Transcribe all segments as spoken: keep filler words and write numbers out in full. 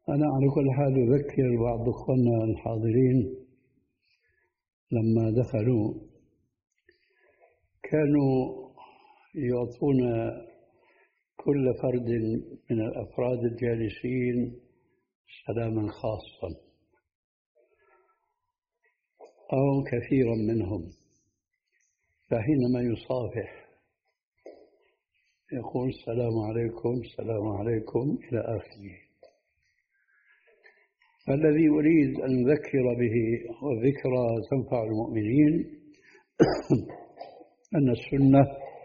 أنا على كل حال أذكر بعض أخواننا الحاضرين لما دخلوا كانوا يعطون كل فرد من الأفراد الجالسين سلاما خاصا أو كثيرا منهم، فحينما يصافح يقول السلام عليكم السلام عليكم إلى آخره. فالذي أريد أن أذكر به والذكرى تنفع المؤمنين أن السنة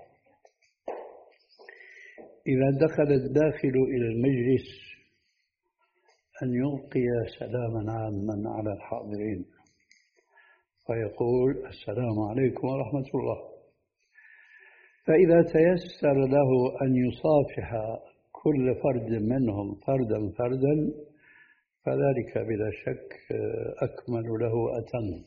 إذا دخل الداخل إلى المجلس أن يلقي سلاما عاما على الحاضرين فيقول السلام عليكم ورحمة الله. فإذا تيسر له أن يصافح كل فرد منهم فردا فردا فذلك بلا شك أكمل له وأتم.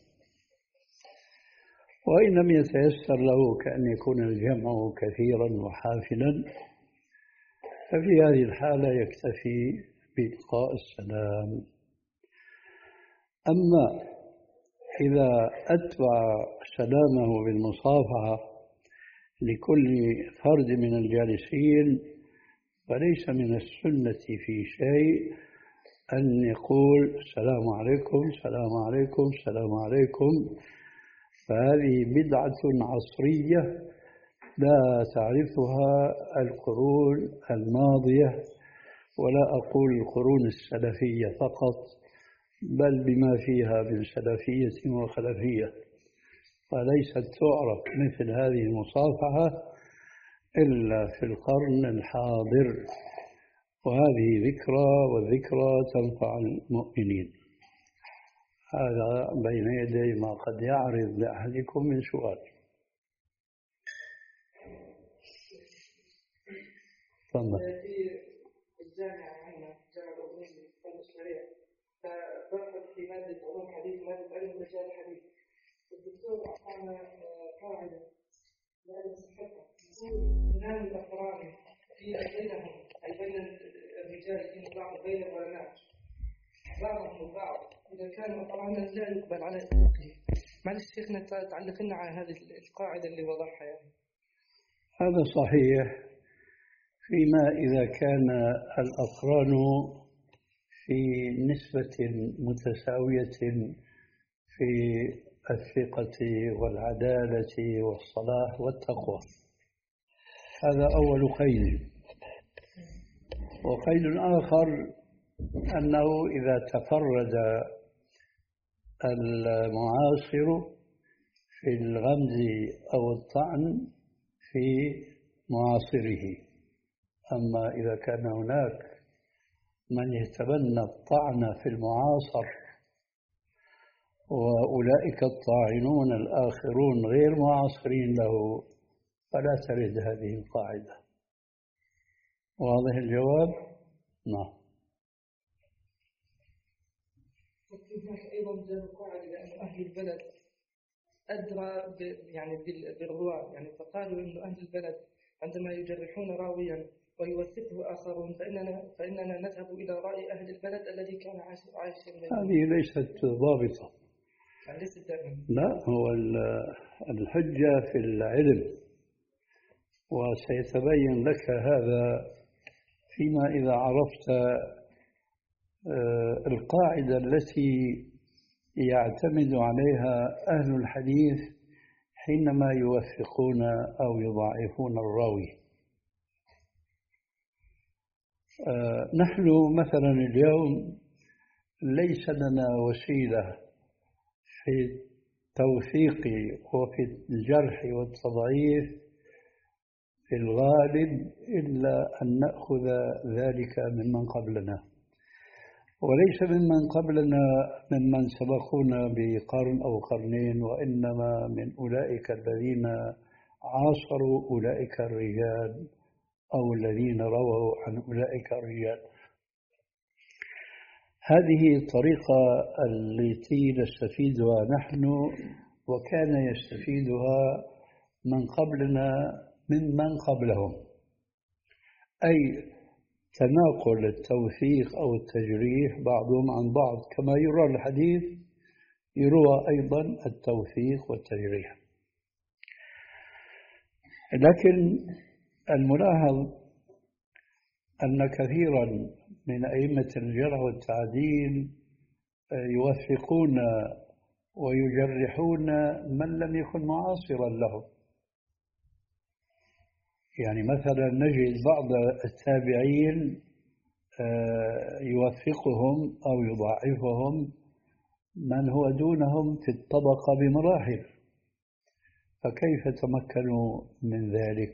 وإن لم يتيسر له كأن يكون الجمع كثيرا وحافلا ففي هذه الحالة يكتفي بإلقاء السلام. أما إذا أتبع سلامه بالمصافحة لكل فرد من الجالسين فليس من السنة في شيء أن يقول السلام عليكم السلام عليكم السلام عليكم، فهذه بدعة عصرية لا تعرفها القرون الماضية، ولا أقول القرون السلفية فقط بل بما فيها من سلفية وخلفية، فليست تعرف مثل هذه المصافحة إلا في القرن الحاضر، وهذه ذكرى والذكرى تنفع المؤمنين. هذا بين يدي ما قد يعرض لأحدكم من سؤال. تفضل. في الجامعة عندنا جامعة العلوم الشرعية فبحث في مادة علوم حديث مادة علم رجال الحديث، الدكتور أعطانا قاعدة لأجل صحتها يقول إنام الأقران في بينهم أي بين الرجال في بعض بين العلماء بعضهم البعض إذا كان أقرانا لا يقبل على إطلاقه. معلش شيخنا تعلق لنا على هذه القاعدة اللي وضعها يعني. هذا صحيح فيما إذا كان الأقران في نسبة متساوية في الثقة والعدالة والصلاح والتقوى، هذا أول قيد. وقيد آخر أنه إذا تفرد المعاصر في الغمز أو الطعن في معاصره، أما إذا كان هناك من يتبنى الطعن في المعاصر وأولئك الطاعنون الآخرون غير معاصرين له فلا ترد هذه القاعدة. واضح الجواب؟ نعم. هناك أيضا جاب قاعدة لأن أهل البلد أدرى يعني بالرواة، يعني فقالوا إنه أهل البلد عندما يجرحون راويا ويوثقه آخرون فإننا فإننا نذهب إلى رأي أهل البلد الذي كان عايشا. هذه ليست ضابطة. ليست دائما. لا، هو الحجة في العلم، وسيتبين لك هذا فيما إذا عرفت القاعدة التي يعتمد عليها أهل الحديث حينما يوثقون أو يضاعفون الراوي. نحن مثلا اليوم ليس لنا وسيلة في التوثيق وفي الجرح والتضعيف في الغالب إلا أن نأخذ ذلك ممن قبلنا، وليس ممن قبلنا ممن سبقونا بقرن أو قرنين، وإنما من أولئك الذين عاصروا أولئك الرجال أو الذين رووا عن أولئك الرجال. هذه الطريقة التي نستفيدها نحن وكان يستفيدها من قبلنا ممن قبلهم، أي تناقل التوثيق أو التجريح بعضهم عن بعض، كما يروى الحديث يروى أيضا التوثيق والتجريح. لكن الملاحظ أن كثيرا من أئمة الجرح والتعديل يوثقون ويجرحون من لم يكن معاصرا له. يعني مثلا نجد بعض التابعين يوثقهم أو يضاعفهم من هو دونهم في الطبقة بمراحل، فكيف تمكنوا من ذلك؟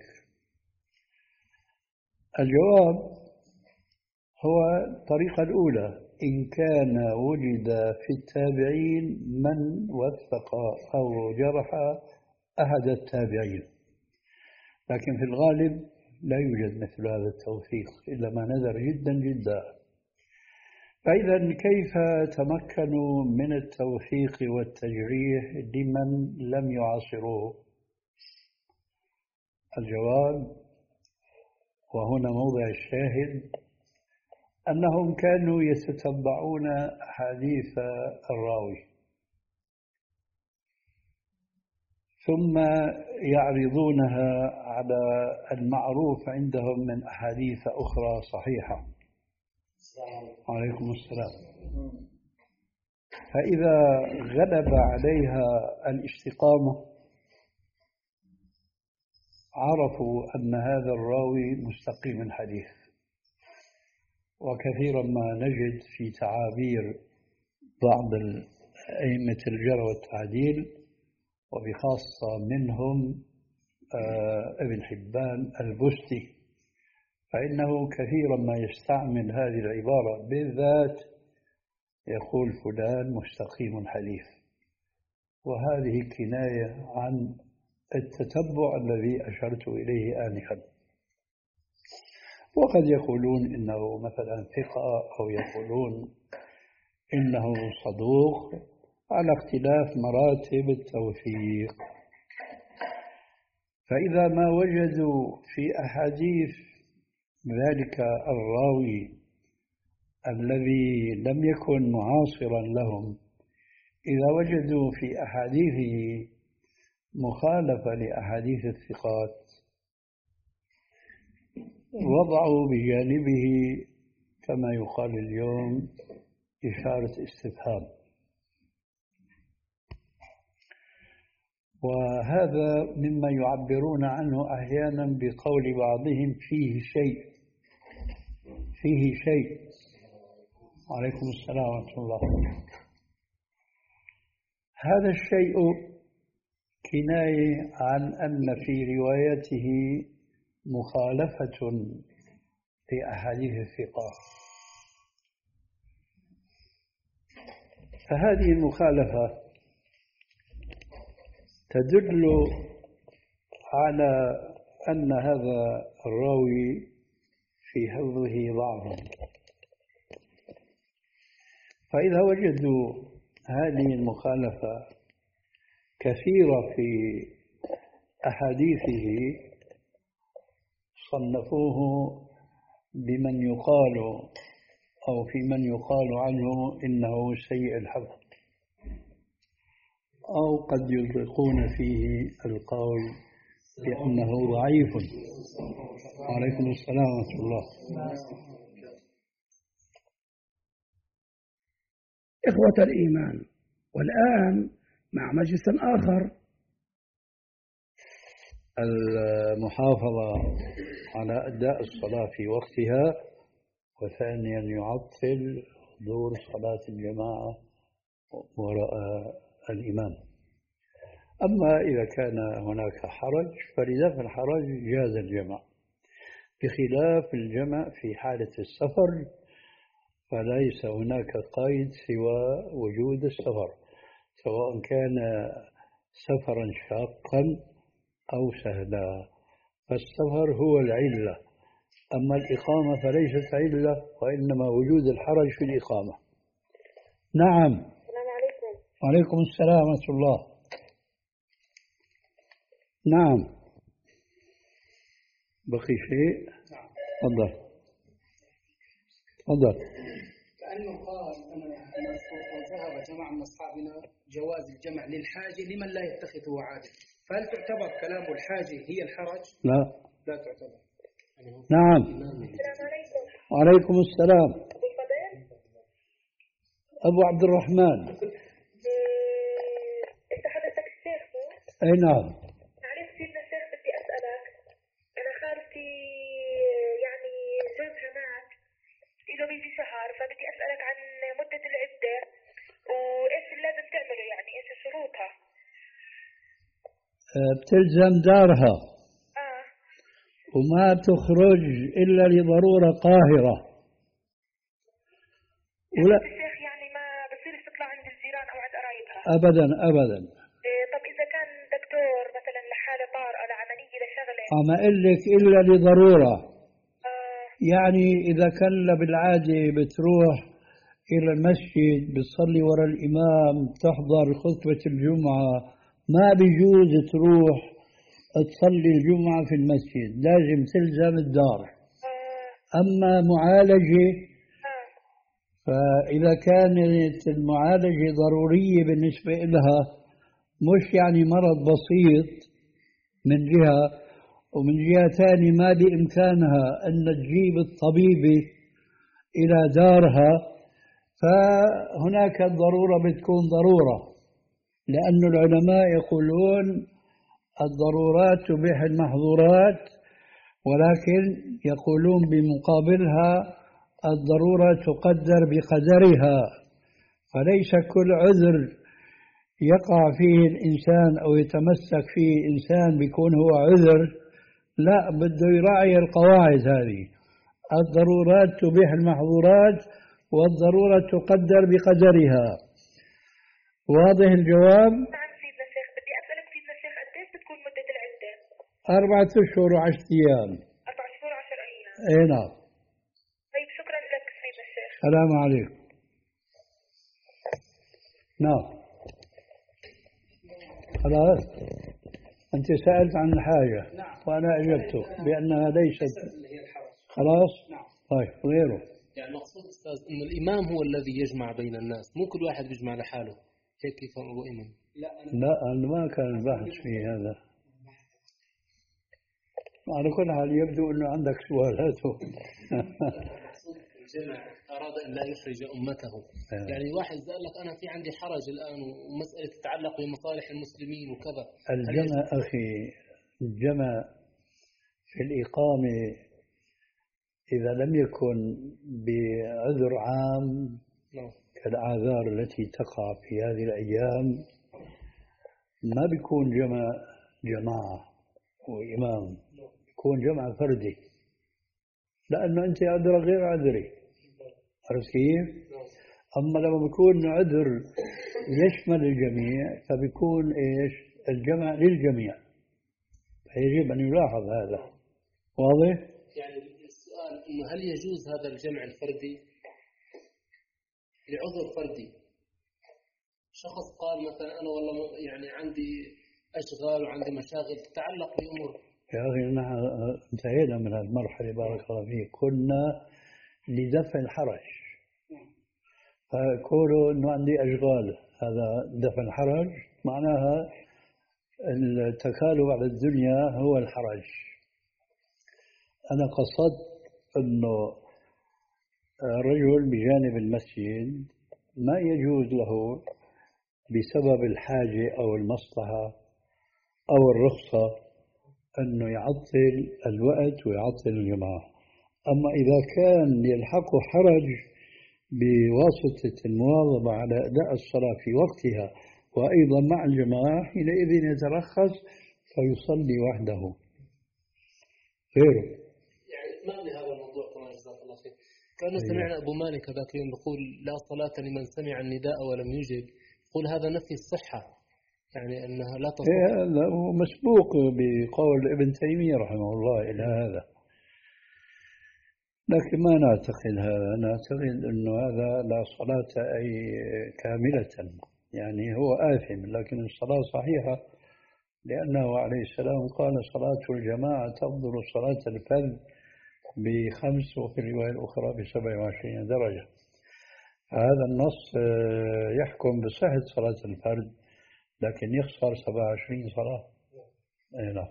الجواب هو الطريقة الأولى: إن كان وجد في التابعين من وثق أو جرح أحد التابعين، لكن في الغالب لا يوجد مثل هذا التوثيق إلا ما نذر جدا جدا. فإذا كيف تمكنوا من التوثيق والتجريح لمن لم يعاصروه؟ الجواب، وهنا موضع الشاهد، أنهم كانوا يتتبعون أحاديث الراوي ثم يعرضونها على المعروف عندهم من أحاديث أخرى صحيحة. عليكم السلام. فإذا غلب عليها الاستقامة عرفوا أن هذا الراوي مستقيم الحديث. وكثيرا ما نجد في تعابير بعض أئمة الجرح والتعديل وبخاصة منهم ابن حبان البستي، فإنه كثيرا ما يستعمل هذه العبارة بالذات، يقول فلان مستقيم الحديث، وهذه كناية عن التتبع الذي أشرت إليه آنفا. وقد يقولون إنه مثلا ثقة أو يقولون إنه صدوق على اختلاف مراتب التوثيق. فإذا ما وجدوا في أحاديث ذلك الراوي الذي لم يكن معاصرا لهم، إذا وجدوا في أحاديثه مخالفة لأحاديث الثقات وضعوا بجانبه كما يقال اليوم إشارة استفهام. وهذا مما يعبرون عنه أحيانا بقول بعضهم فيه شيء فيه شيء. عليكم السلام ورحمة الله. هذا الشيء كناية عن أن في روايته مخالفة لأحاديث الثقات، فهذه المخالفة تدل على أن هذا الراوي في حفظه ضعف. فإذا وجدوا هذه المخالفة كثيرة في أحاديثه صنفوه بمن يقال أو في من يقال عنه إنه سيء الحفظ، أو قد يطلقون فيه القول بأنه ضعيف. عليكم السلام ورحمة الله. إخوة الإيمان، والآن مع مجلس آخر. المحافظة على أداء الصلاة في وقتها، وثانيا يعطل حضور صلاة الجماعة وراء الإمام. أما إذا كان هناك حرج فلدفع الحرج جاز الجمع، بخلاف الجمع في حالة السفر فليس هناك قيد سوى وجود السفر، سواء كان سفرا شاقا أو سهلا، فالسفر هو العلة، أما الإقامة فليست علة، وإنما وجود الحرج في الإقامة. نعم. السلام عليكم. وعليكم السلام ورحمة الله. نعم. بقي شيء؟ تفضل. تفضل. كأنه قال أنا أذكر ذهب جماعة من أصحابنا جواز الجمع للحاجة لمن لا يتخذه عادة، فهل تعتبر كلام الحاجة هي الحرج؟ لا لا تعتبر. نعم. وعليكم السلام. أبو عبد الرحمن. أنت حضرتك الشيخ؟ أي نعم. معلش سيدنا الشيخ بدي أسألك، أنا خالتي يعني جوزها مات إله بيجي شهر، فبدي أسألك عن مدة العدة وإيش اللي لازم تعمله، يعني إيش شروطها؟ بتلزم دارها آه. وما تخرج إلا لضرورة قاهرة. ولا الشيخ يعني ما بصير تطلع عند الجيران أو عند قرايبها؟ أبدا أبدا. إيه طب إذا كان دكتور مثلا لحالة طارئة لعملية لشغلة؟ أما أقول لك إلا لضرورة. آه. يعني إذا كان بالعادة بتروح إلى المسجد بتصلي وراء الإمام تحضر خطبة الجمعة، ما بيجوز تروح تصلي الجمعة في المسجد، لازم تلزم الدار. أما معالجة فإذا كانت المعالجة ضرورية بالنسبة لها، مش يعني مرض بسيط من جهة، ومن جهة ثانية ما بإمكانها أن تجيب الطبيبة إلى دارها، فهناك الضرورة بتكون ضرورة، لأن العلماء يقولون الضرورات تبيح المحظورات، ولكن يقولون بمقابلها الضرورة تقدر بقدرها، فليس كل عذر يقع فيه الإنسان أو يتمسك فيه إنسان بيكون هو عذر، لا، بده يراعي القواعد هذه. الضرورات تبيح المحظورات والضرورة تقدر بقدرها. واضح الجواب؟ نعم سيدنا الشيخ. بدي أسألك سيدنا الشيخ قديش بتكون مدة العدة؟ أربعة أشهر وعشرة أيام. أربعة شهور وعشر أيام. إيه نعم. طيب شكرا لك سيدنا الشيخ. السلام عليكم. نعم. خلاص أنت سألت عن الحاجة. نعم. وأنا أجبتك بأنها ليست. خلاص. نعم. طيب غيره. يعني المقصود أستاذ إن الإمام هو الذي يجمع بين الناس، مو كل واحد بيجمع لحاله، هيك يكون أبو إمام. لا لا أنا ما كان البحث في هذا. على كل حال يبدو أنه عندك سؤالاته. الجمع أراد أن لا يحرج أمته. يعني واحد قال لك أنا في عندي حرج الآن ومسألة تتعلق بمصالح المسلمين وكذا. الجمع أخي، الجمع في الإقامة إذا لم يكن بعذر عام كالأعذار التي تقع في هذه الأيام ما بيكون جمع جماعة وإمام، بيكون جمع فردي، لأنه أنت عذر غير عذري. عرفت كيف؟ أما لما بيكون عذر يشمل الجميع فبيكون إيش؟ الجمع للجميع، فيجب أن يلاحظ هذا. واضح؟ يعني السؤال إنه هل يجوز هذا الجمع الفردي لعذر فردي؟ شخص قال مثلا أنا والله يعني عندي أشغال وعندي مشاغل تتعلق بأمور. يا أخي نحن انتهينا من هالمرحلة بارك الله فيك، كنا لدفع الحرج، فقولوا أنه عندي أشغال، هذا دفع الحرج، معناها التكالب على الدنيا هو الحرج. أنا قصدت أنه رجل بجانب المسجد ما يجوز له بسبب الحاجة أو المصلحة أو الرخصة أنه يعطل الوقت ويعطل الجماعة. أما إذا كان يلحقه حرج بواسطة المواظبة على أداء الصلاة في وقتها وأيضا مع الجماعة، حينئذ يترخص فيصلي وحده غيره. يعني إتمام لهذا الموضوع كمان جزاك الله خير. كأنه سمعنا أبو مالك هذاك اليوم يقول لا صلاة لمن سمع النداء ولم يجب، يقول هذا نفي الصحة، يعني أنها لا تصح. هذا مسبوق بقول ابن تيمية رحمه الله إلى هذا، لكن ما نعتقد هذا، نعتقد أنه هذا لا صلاة أي كاملة، يعني هو آثم لكن الصلاة صحيحة، لأنه عليه السلام قال صلاة الجماعة تفضل صلاة الفذ بخمس وفي الرواية الأخرى بسبع وعشرين درجة. هذا النص يحكم بصحة صلاة الفرد لكن يخسر سبع وعشرين صلاة. أي نعم.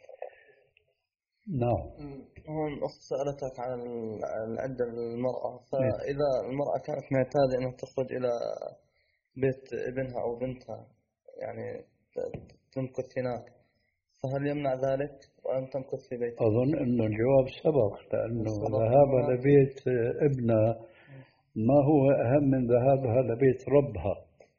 نعم. هون أخت سألتك عن العدة للمرأة، فإذا المرأة كانت معتادة أنها تخرج إلى بيت ابنها أو بنتها يعني تمكث هناك، فهل يمنع ذلك وأن تمكث في بيتها؟ أظن أنه الجواب سبق، لأنه ذهابها لبيت ابنها ما هو أهم من ذهابها لبيت ربها.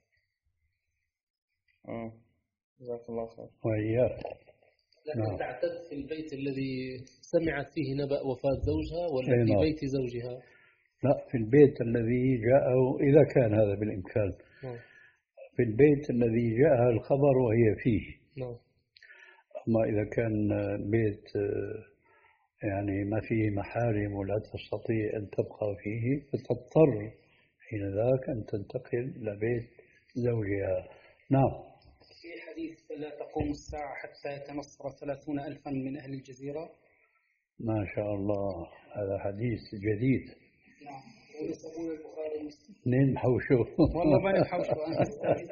آه. جزاك الله خير. وإياك. لكن نعم. تعتد في البيت الذي سمعت فيه نبأ وفاة زوجها ولا في نعم. بيت زوجها؟ لا، في البيت الذي جاءه إذا كان هذا بالإمكان. نعم. في البيت الذي جاءها الخبر وهي فيه. نعم. أما إذا كان بيت يعني ما فيه محارم ولا تستطيع أن تبقى فيه فتضطر حين ذاك أن تنتقل إلى بيت زوجها. نعم. في حديث لا تقوم الساعة حتى يتنصر ثلاثون ألفا من أهل الجزيرة. ما شاء الله، هذا حديث جديد. نعم. ونسبون البخاري ومسلم. اثنين محوشوا. والله ما يحوشوا أنا.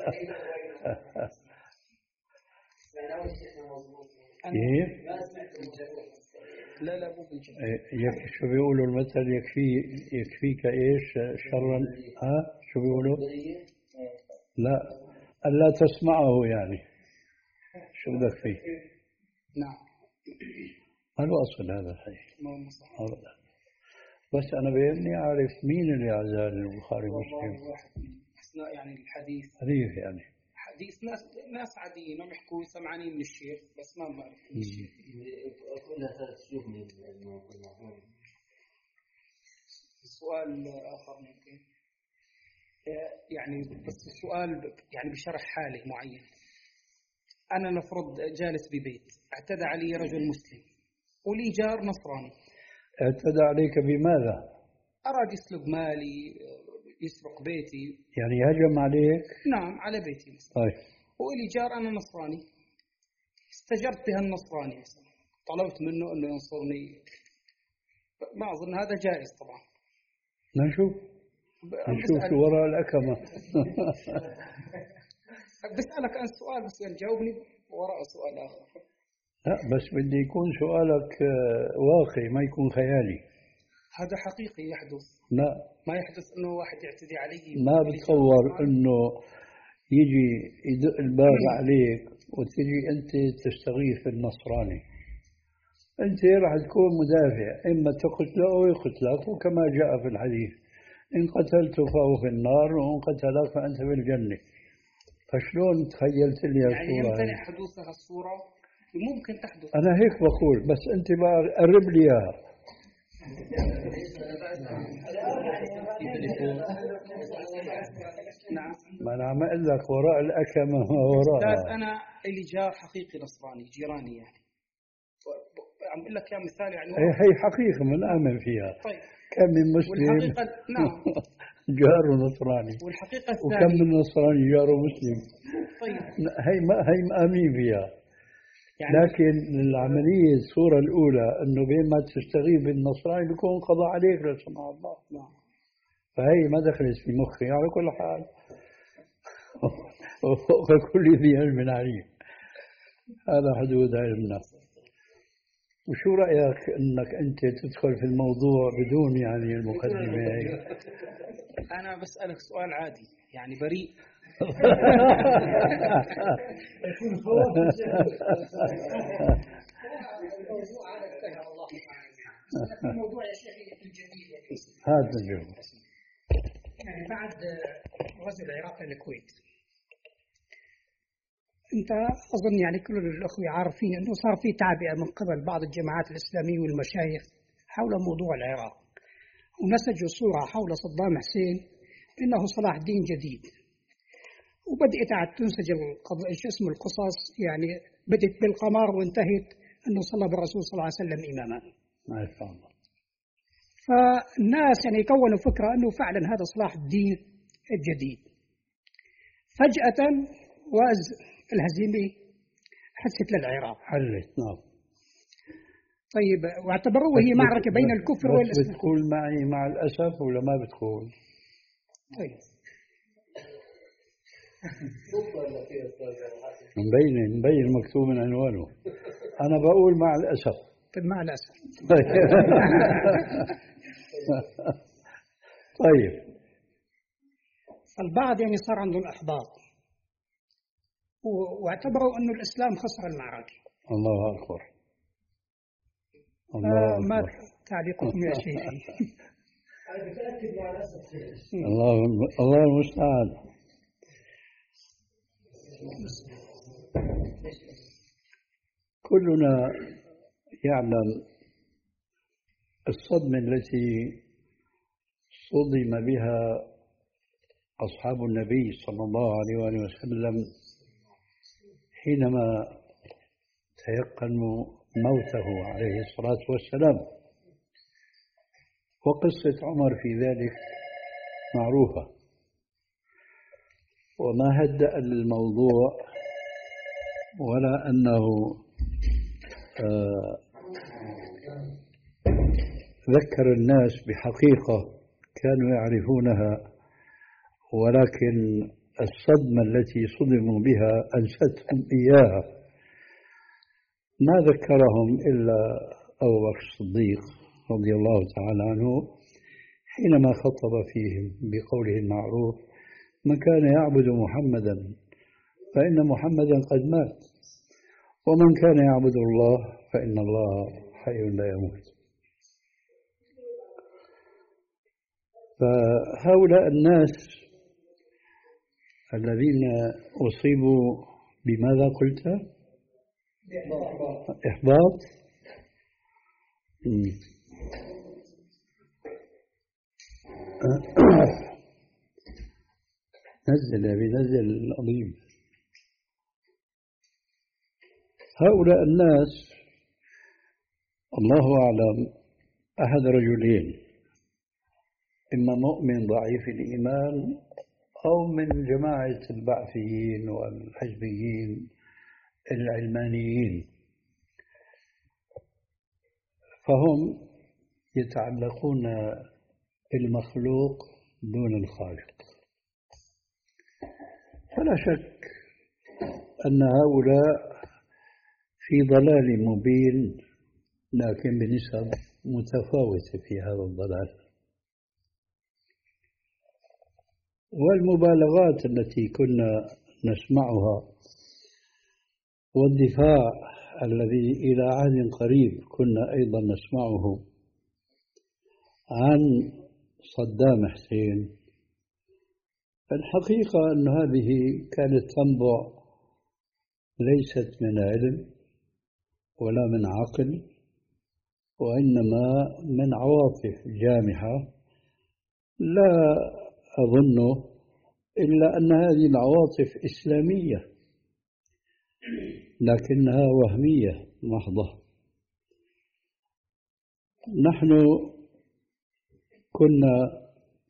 إيه؟ لا لا مو بالجد. يك شو بيقولوا المثل؟ يكفي يكفيك إيش شرا؟ ها شو بيقولوا؟ لا، ألا تسمعه يعني. شو بدك فيه؟ نعم. ما الأصل هذا الحديث؟ ما صح. بس أنا بيهمني أعرف مين اللي عزال البخاري ومسلم. واحد من أثناء يعني الحديث. حديث يعني. حديث ناس ناس عاديين هم يحكوا سمعانين من الشيخ بس ما بعرف من الشيخ. كلها ثلاث شيوخ من الموضوع. سؤال آخر ممكن يعني بس السؤال يعني بشرح حالي معين. أنا نفرض جالس ببيت اعتدى علي رجل مسلم ولي جار نصراني. اعتدى عليك بماذا؟ أراد يسلب مالي، يسرق بيتي. يعني هجم عليك؟ نعم على بيتي مثلا. طيب. ولي جار أنا نصراني استجرت بها النصراني مثلا طلبت منه أنه ينصرني، ما أظن هذا جائز طبعا. نشوف نشوف شو وراء الأكمة. بسألك عن سؤال بس يعني جاوبني وراء سؤال آخر. لا بس بدي يكون سؤالك واقعي ما يكون خيالي. هذا حقيقي يحدث. لا ما يحدث انه واحد يعتدي علي. ما بتصور انه يجي يدق الباب عليك وتجي انت تستغيث النصراني، انت راح تكون مدافع، اما تقتله او يقتلك، وكما جاء في الحديث ان قتلته فهو في النار وان قتلك فانت في الجنه. فشلون تخيلت لي يعني الصوره؟ يمتنع حدوث هالصوره؟ ممكن تحدث. انا هيك بقول، بس انت بقى قرب لي اياها. نعم. ما أنا عم أقول لك وراء الأكمة ما وراء. أنا اللي جار حقيقي نصراني جيراني يعني. عم أقول لك يا مثال يعني. هي حقيقة من آمن فيها. طيب. كم من مسلم. نعم. جار نصراني. والحقيقة الثانية. وكم من نصراني جار مسلم. طيب. هي ما هي مآمين فيها. يعني لكن العملية الصورة الأولى إنه بين ما تستغيث بالنصراني بيكون قضاء عليك لا سمح الله. نعم. فهي ما دخلت في مخي على كل حال. وفوق كل ذي علم عليم. هذا حدود علمنا. وشو رأيك إنك أنت تدخل في الموضوع بدون يعني المقدمة هي؟ أنا بسألك سؤال عادي يعني بريء. الموضوع يا شيخ الجديد هذا الجو. يعني بعد غزو العراق للكويت انت اظن يعني كل الاخوه عارفين انه صار في تعبئه من قبل بعض الجماعات الاسلاميه والمشايخ حول موضوع العراق، ونسجوا صوره حول صدام حسين انه صلاح الدين جديد، وبدأت عاد تنسج شو اسمه القصص يعني بدأت بالقمر وانتهت انه صلى بالرسول صلى الله عليه وسلم اماما. ما شاء الله. فالناس يعني كونوا فكره انه فعلا هذا صلاح الدين الجديد. فجأة وأز الهزيمة حدثت للعراق. حلت نعم. طيب واعتبروه هي معركة بين الكفر بس والإسلام. بتقول معي مع الأسف ولا ما بتقول؟ طيب مبين مبين مكتوب من عنوانه. أنا بقول مع الأسف. طيب مع الأسف. طيب البعض يعني صار عندهم إحباط واعتبروا أنه الإسلام خسر المعركة. الله أكبر. الله ما أكبر. تعليقكم يا شيخي؟ الله الله المستعان. كلنا يعلم الصدمة التي صدم بها أصحاب النبي صلى الله عليه وآله وسلم حينما تيقنوا موته عليه الصلاة والسلام. وقصة عمر في ذلك معروفة، وما هدأ الموضوع ولا أنه آه ذكر الناس بحقيقة كانوا يعرفونها، ولكن الصدمة التي صدموا بها أنستهم إياها. ما ذكرهم إلا أبو بكر الصديق رضي الله تعالى عنه حينما خطب فيهم بقوله المعروف: من كان يعبد محمدا فإن محمدا قد مات، ومن كان يعبد الله فإن الله حي لا يموت. فهؤلاء الناس الذين أصيبوا بماذا قلت؟ إحباط. نزل يا بنزل العظيم. هؤلاء الناس الله أعلم أحد رجلين: إما مؤمن ضعيف الإيمان أو من جماعة البعثيين والحزبيين العلمانيين، فهم يتعلقون بالمخلوق دون الخالق. فلا شك أن هؤلاء في ضلال مبين، لكن بنسب متفاوتة في هذا الضلال. والمبالغات التي كنا نسمعها والدفاع الذي إلى عهد قريب كنا أيضا نسمعه عن صدام حسين، الحقيقة أن هذه كانت تنبع ليست من علم ولا من عقل، وإنما من عواطف جامحة. لا أظن إلا أن هذه العواطف إسلامية، لكنها وهمية محضة. نحن كنا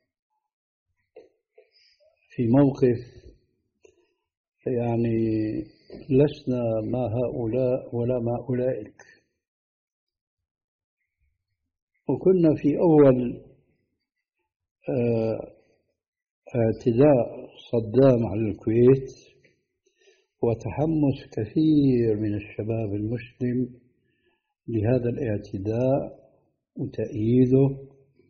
في موقف يعني لسنا مع هؤلاء ولا مع أولئك، وكنا في أول اعتداء صدام على الكويت وتحمس كثير من الشباب المسلم لهذا الاعتداء وتأييده،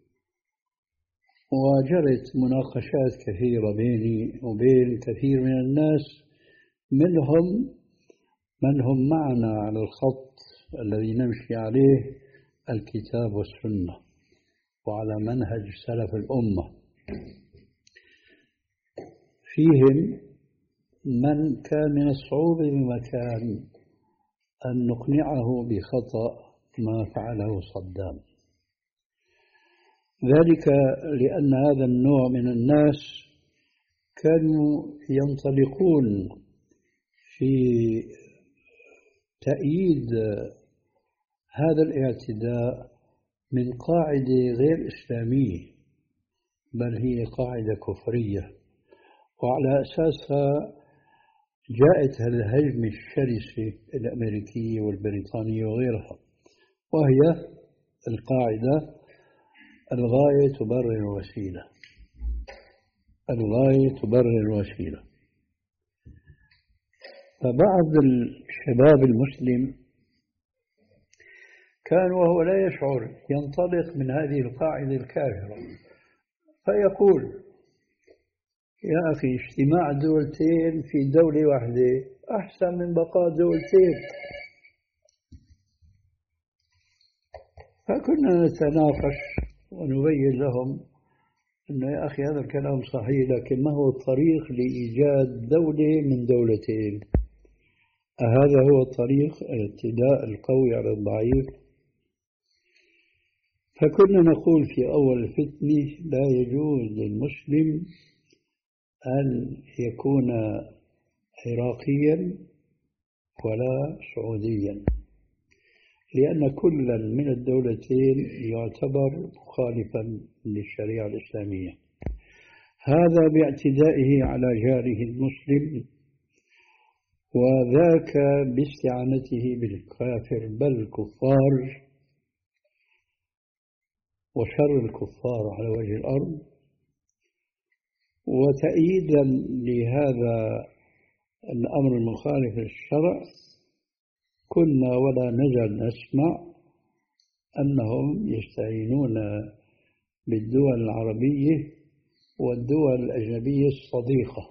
وجرت مناقشات كثيرة بيني وبين كثير من الناس، منهم من هم معنا على الخط الذي نمشي عليه الكتاب والسنة وعلى منهج سلف الأمة. فيهم من كان من الصعوبة بمكان أن نقنعه بخطأ ما فعله صدام، ذلك لأن هذا النوع من الناس كانوا ينطلقون في تأييد هذا الاعتداء من قاعدة غير إسلامية، بل هي قاعدة كفرية، وعلى أساسها جاءت الهجمة الشرسة الأمريكية والبريطانية وغيرها. وهي القاعدة: الغاية تبرر الوسيلة. الغاية تبرر الوسيلة. فبعض الشباب المسلم كان وهو لا يشعر ينطلق من هذه القاعدة الكافرة، فيقول: يا أخي، اجتماع دولتين في دولة واحدة أحسن من بقاء دولتين. فكنا نتناقش ونبين لهم أنه يا أخي هذا الكلام صحيح، لكن ما هو الطريق لإيجاد دولة من دولتين؟ أهذا هو الطريق؟ الاعتداء القوي على الضعيف؟ فكنا نقول في أول الفتنة: لا يجوز للمسلم أن يكون عراقيا ولا سعوديا، لأن كلا من الدولتين يعتبر مخالفا للشريعة الإسلامية، هذا باعتدائه على جاره المسلم، وذاك باستعانته بالكافر بل الكفار وشر الكفار على وجه الأرض. وتأييدا لهذا الأمر المخالف للشرع كنا ولا نزال نسمع أنهم يستعينون بالدول العربية والدول الأجنبية الصديقة،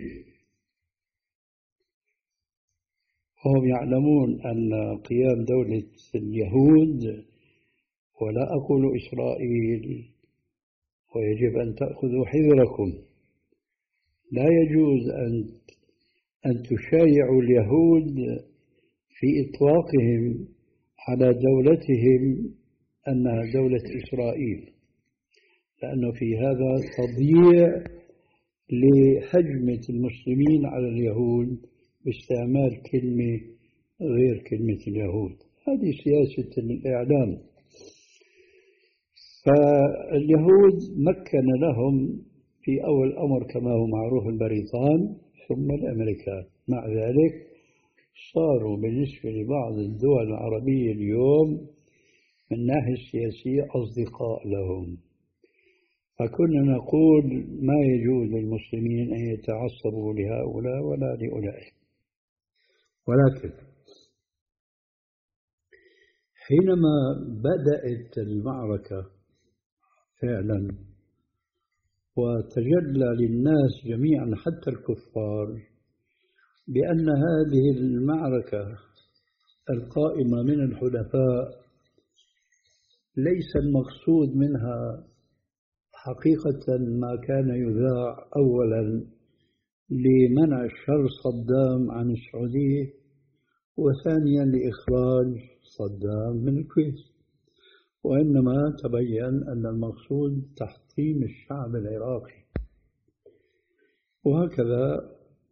وهم يعلمون أن قيام دولة اليهود، ولا أقول إسرائيل، ويجب أن تأخذوا حذركم، لا يجوز أن أن تشايعوا اليهود في إطلاقهم على دولتهم أنها دولة إسرائيل، لأنه في هذا تضييع لهجمة المسلمين على اليهود باستعمال كلمة غير كلمة اليهود. هذه سياسة الإعلام. فاليهود مكن لهم في أول الأمر كما هو معروف البريطان ثم الأمريكان، مع ذلك صاروا بالنسبة لبعض الدول العربية اليوم من الناحية السياسية أصدقاء لهم. فكنا نقول ما يجوز للمسلمين أن يتعصبوا لهؤلاء ولا لأولئك، ولكن حينما بدأت المعركة فعلا وتجلى للناس جميعا حتى الكفار بأن هذه المعركة القائمة من الحلفاء ليس المقصود منها حقيقة ما كان يذاع أولا لمنع شر صدام عن السعودية، وثانيا لإخراج صدام من الكويت، وإنما تبين أن المقصود تحطيم الشعب العراقي. وهكذا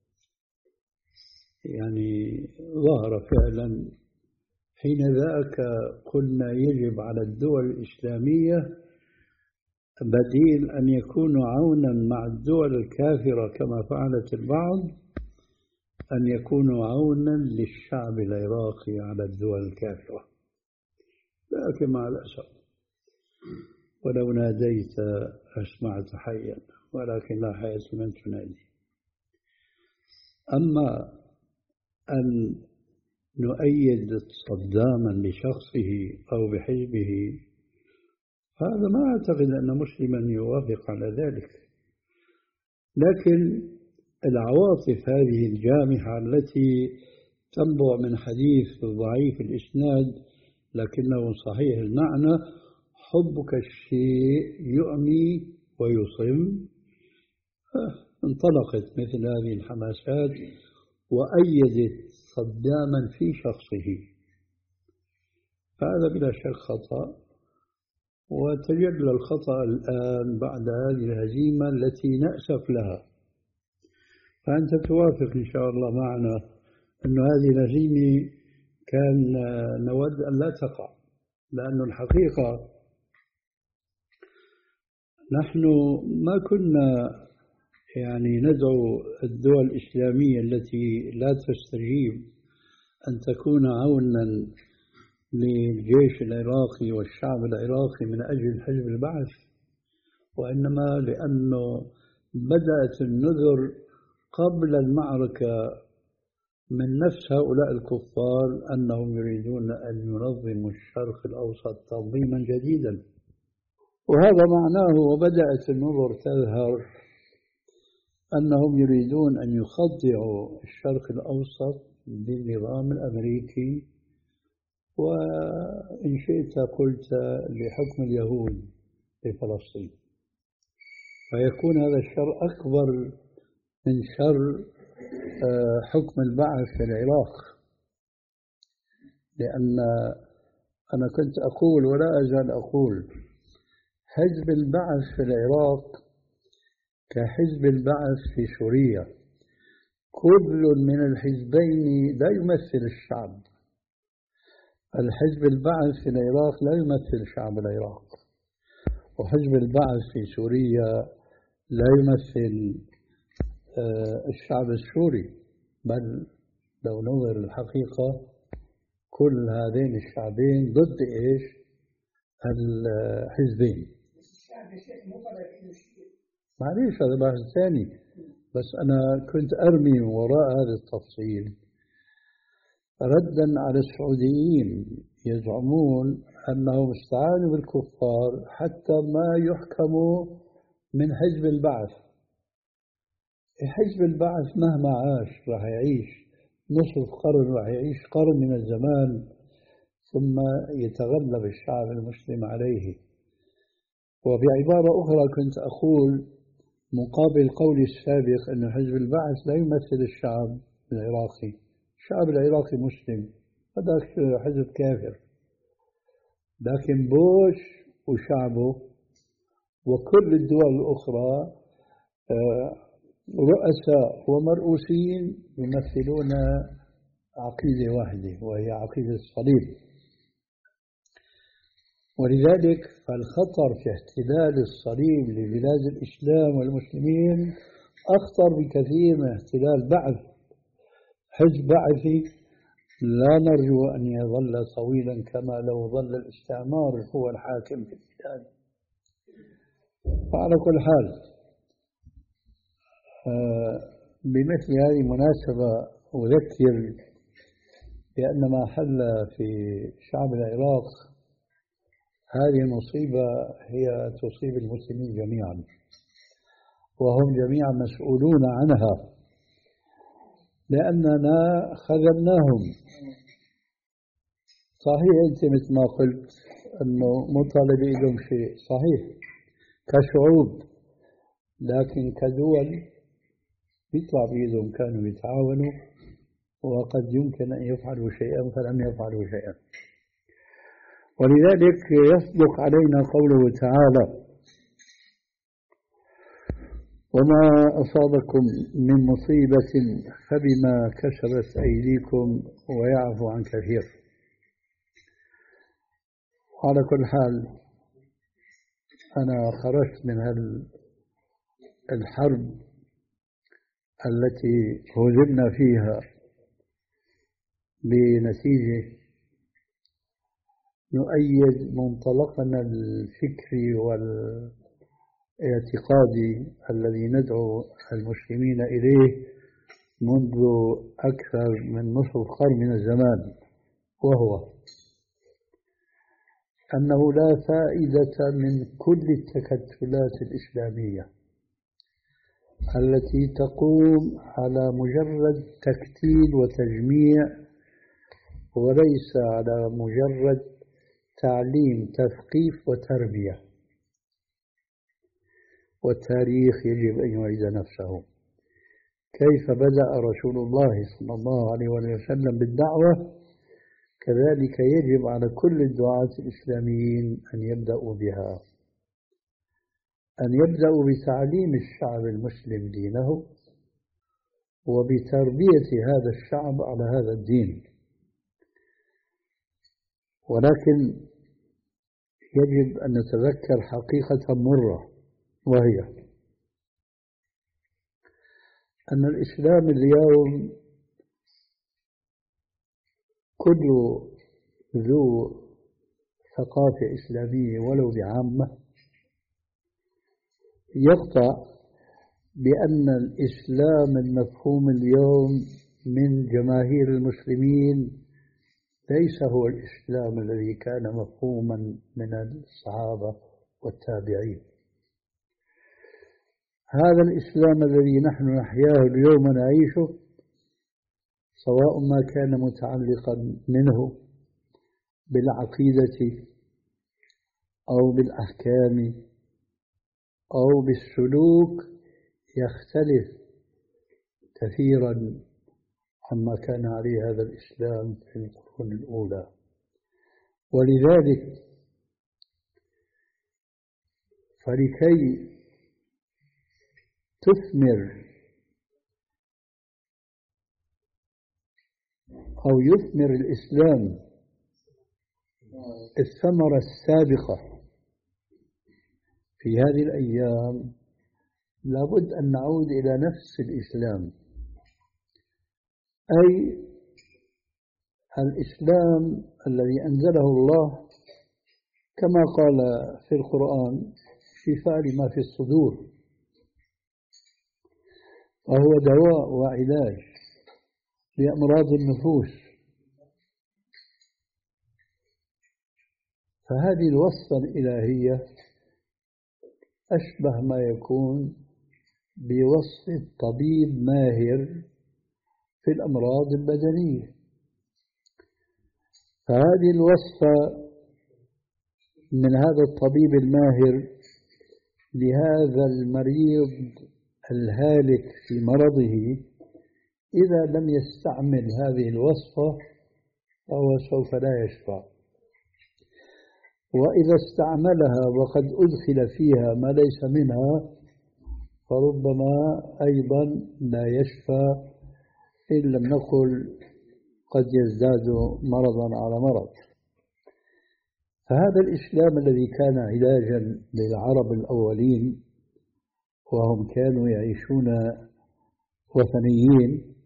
يعني ظهر فعلا. حين ذاك قلنا يجب على الدول الإسلامية بديل أن يكونوا عونا مع الدول الكافرة كما فعلت البعض، أن يكونوا عونا للشعب العراقي على الدول الكافرة. لكن مع الأسف ولو ناديت أسمعت حيا، ولكن لا حياة من تنادي. أما أن نؤيد صداما لشخصه أو بحزبه، هذا ما أعتقد أن مسلما يوافق على ذلك. لكن العواطف هذه الجامحة التي تنبع من حديث ضعيف الإسناد لكنه صحيح المعنى: حبك الشيء يؤمي ويصم، انطلقت مثل هذه الحماسات وأيدت صداما في شخصه. فهذا بلا شك خطأ، وتجلى الخطأ الآن بعد هذه الهزيمة التي نأسف لها. فأنت توافق إن شاء الله معنا أن هذه الهزيمة كان نود أن لا تقع، لأن الحقيقة نحن ما كنا يعني ندعو الدول الإسلامية التي لا تستجيب أن تكون عونا للجيش العراقي والشعب العراقي من أجل حزب البعث، وإنما لأنه بدأت النذر قبل المعركة من نفس هؤلاء الكفار أنهم يريدون أن ينظموا الشرق الأوسط تنظيما جديدا، وهذا معناه وبدأت النذر تظهر أنهم يريدون أن يخضعوا الشرق الأوسط للنظام الأمريكي، وإن شئت قلت لحكم اليهود في فلسطين، فيكون هذا الشر أكبر من شر حكم البعث في العراق. لأن أنا كنت أقول ولا أزال أقول حزب البعث في العراق كحزب البعث في سوريا، كل من الحزبين لا يمثل الشعب. الحزب البعث في العراق لا يمثل شعب العراق، وحزب البعث في سوريا لا يمثل الشعب السوري، بل لو نظر الحقيقة كل هذين الشعبين ضد إيش؟ الحزبين. معليش هذا بحث ثاني، بس أنا كنت أرمي وراء هذا التفصيل ردا على السعوديين يزعمون أنهم استعانوا بالكفار حتى ما يحكموا من حزب البعث. حزب البعث مهما عاش راح يعيش نصف قرن، راح يعيش قرن من الزمان ثم يتغلب الشعب المسلم عليه. وبعبارة أخرى كنت أقول مقابل قولي السابق أن حزب البعث لا يمثل الشعب العراقي، الشعب العراقي مسلم، هذا حزب كافر، لكن بوش وشعبه وكل الدول الأخرى رؤساء ومرؤوسين يمثلون عقيدة واحدة وهي عقيدة الصليب. ولذلك فالخطر في احتلال الصليب لبلاد الإسلام والمسلمين أخطر بكثير من احتلال بعث حزب بعثي لا نرجو أن يظل طويلا كما لو ظل الاستعمار هو الحاكم في البلاد. فعلى كل حال بمثل هذه المناسبة أذكر بأن ما حل في شعب العراق هذه المصيبة هي تصيب المسلمين جميعا، وهم جميعا مسؤولون عنها، لأننا خذلناهم. صحيح أنت مثل ما قلت أنه مطالب لهم شيء صحيح كشعوب، لكن كدول يطلع بيدهم كانوا يتعاونوا، وقد يمكن أن يفعلوا شيئا فلم يفعلوا شيئا. ولذلك يصدق علينا قوله تعالى: وما أصابكم من مصيبة فبما كسبت أيديكم ويعفو عن كثير. وعلى كل حال أنا خرجت من الحرب التي هزمنا فيها بنتيجة نؤيد منطلقنا الفكري والاعتقادي الذي ندعو المسلمين إليه منذ أكثر من نصف قرن من الزمان، وهو أنه لا فائدة من كل التكتلات الإسلامية التي تقوم على مجرد تكتيل وتجميع وليس على مجرد تعليم تثقيف وتربية. والتاريخ يجب أن يعيد نفسه. كيف بدأ رسول الله صلى الله عليه وسلم بالدعوة، كذلك يجب على كل الدعاة الإسلاميين أن يبدأوا بها، أن يبدأوا بتعليم الشعب المسلم دينه وبتربية هذا الشعب على هذا الدين. ولكن يجب أن نتذكر حقيقة مرة، وهي أن الإسلام اليوم كل ذو ثقافة إسلامية ولو بعامة يقطع بأن الإسلام المفهوم اليوم من جماهير المسلمين ليس هو الإسلام الذي كان مفهوما من الصحابة والتابعين. هذا الإسلام الذي نحن نحياه اليوم نعيشه، سواء ما كان متعلقا منه بالعقيدة أو بالأحكام أو بالسلوك، يختلف كثيرا عما كان عليه هذا الإسلام في القرون الأولى. ولذلك فلكي تثمر أو يثمر الإسلام الثمرة السابقة في هذه الأيام، لابد أن نعود إلى نفس الإسلام، أي الإسلام الذي أنزله الله كما قال في القرآن شفاء لما في الصدور، وهو دواء وعلاج لأمراض النفوس. فهذه الوصفة الإلهية أشبه ما يكون بوصف طبيب ماهر في الأمراض البدنية. فهذه الوصفة من هذا الطبيب الماهر لهذا المريض الهالك في مرضه، إذا لم يستعمل هذه الوصفة فهو سوف لا يشفى، وإذا استعملها وقد أدخل فيها ما ليس منها فربما أيضا لا يشفى، إن لم نقل قد يزداد مرضا على مرض. فهذا الإسلام الذي كان علاجا للعرب الأولين وهم كانوا يعيشون وثنيين،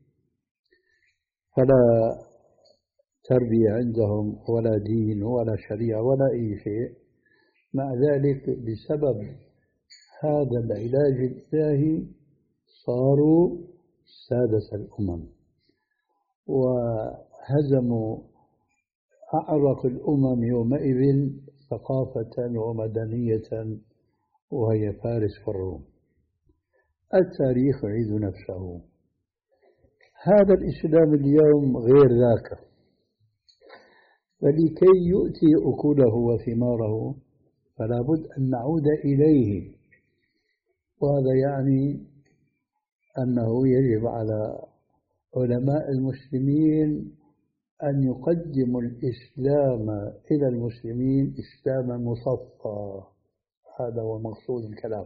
فلا تربية عندهم ولا دين ولا شريعة ولا أي شيء، مع ذلك بسبب هذا العلاج الإلهي صاروا سادة الأمم وهزموا أعرق الأمم يومئذ ثقافة ومدنية، وهي فارس والروم. التاريخ يعيد نفسه. هذا الإسلام اليوم غير ذاك، فلكي يؤتي أكله وثماره فلا بد أن نعود إليه، وهذا يعني أنه يجب على علماء المسلمين أن يقدموا الإسلام إلى المسلمين إسلاما مصفى. هذا هو مقصود الكلام،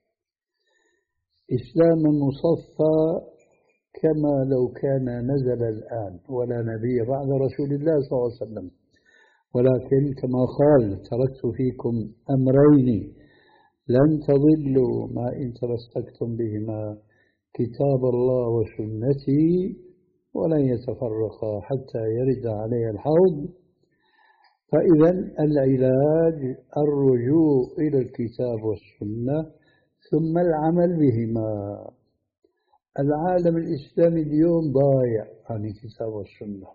إسلاما مصفى كما لو كان نزل الآن، ولا نبي بعد رسول الله صلى الله عليه وسلم، ولكن كما قال تركت فيكم أمرين لن تضلوا ما إن تمسكتم بهما، كتاب الله وسنتي، ولن يتفرقا حتى يرد علي الحوض. فإذا العلاج الرجوع إلى الكتاب والسنة ثم العمل بهما. العالم الإسلامي اليوم ضايع عن الكتاب والسنة،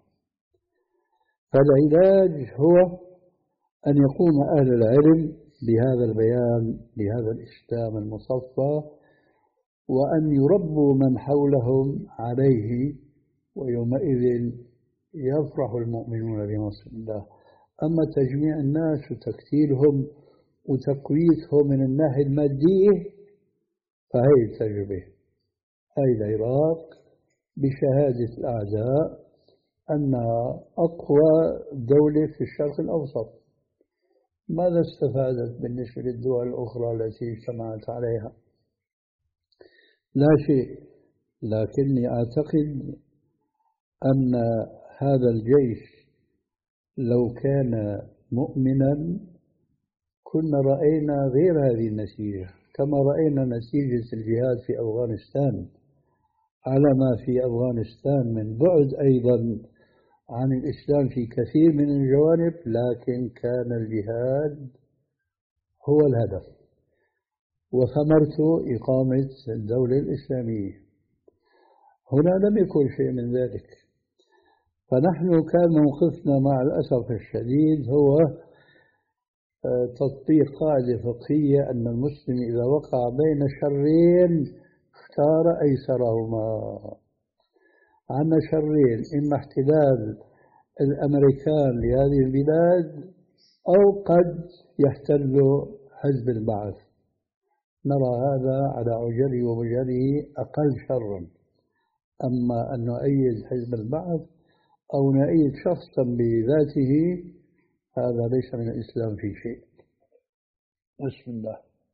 فالعلاج هو أن يقوم أهل العلم بهذا البيان لهذا الإسلام المصفى، وأن يربوا من حولهم عليه، ويومئذ يفرح المؤمنون بنصر الله. أما تجميع الناس وتكتيلهم وتقويتهم من الناحية المادية فهي التجربة، هاي العراق بشهادة الأعداء أنها أقوى دولة في الشرق الأوسط. ماذا استفادت بالنسبة للدول الأخرى التي اجتمعت عليها؟ لا شيء. لكني أعتقد أن هذا الجيش لو كان مؤمنا كنا رأينا غير هذه النتيجة، كما رأينا نتيجة الجهاد في أفغانستان، على ما في أفغانستان من بعد أيضا عن الإسلام في كثير من الجوانب، لكن كان الجهاد هو الهدف وثمرته إقامة الدولة الإسلامية. هنا لم يكن شيء من ذلك، فنحن كان موقفنا مع الأسف الشديد هو تطبيق قاعدة فقهية أن المسلم إذا وقع بين شرين اختار أيسرهما. عندنا شرين، إما احتلال الأمريكان لهذه البلاد أو قد يحتل حزب البعث. نرى هذا على عجله ومجله أقل شرا. أما أن نؤيد حزب البعث أو نؤيد شخصا بذاته هذا ليس من الإسلام في شيء. بسم الله.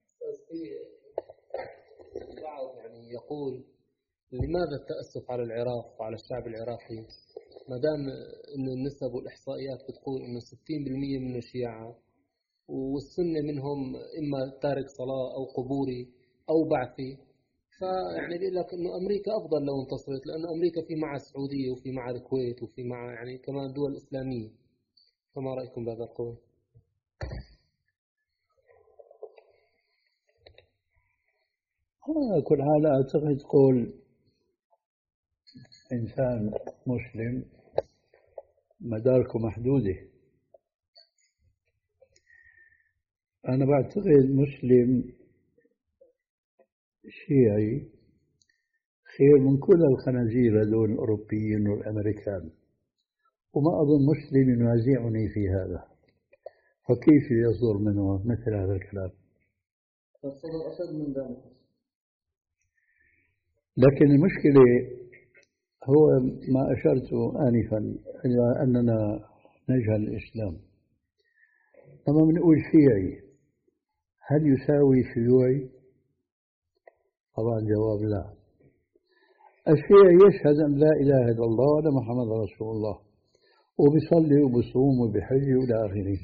البعض يعني يقول لماذا التأسف على العراق وعلى الشعب العراقي ما دام إن النسب والإحصائيات بتقول إنه ستين بالمئة من الشيعة والسنة منهم إما تارك صلاة أو قبوري أو بعثي، فيعني بيقول لك إنه أمريكا أفضل لو انتصرت، لأن أمريكا في مع السعودية وفي مع الكويت وفي مع يعني كمان دول إسلامية. فما رأيكم بهذا القول؟ على كل حال أعتقد قول إنسان مسلم مداركه محدودة. أنا بعتقد مسلم شيعي خير من كل الخنازير هذول الأوروبيين والأمريكان، وما أظن مسلم ينازعني في هذا، فكيف يصدر منه مثل هذا الكلام؟ لكن المشكلة هو ما أشرت آنفا إلى أننا نجهل الإسلام. لما بنقول شيعي هل يساوي شيوعي؟ طبعا جواب لا. الشيعي يشهد أن لا إله إلا الله وأن محمد رسول الله وبيصلي وبصوم وبحج وإلى آخره.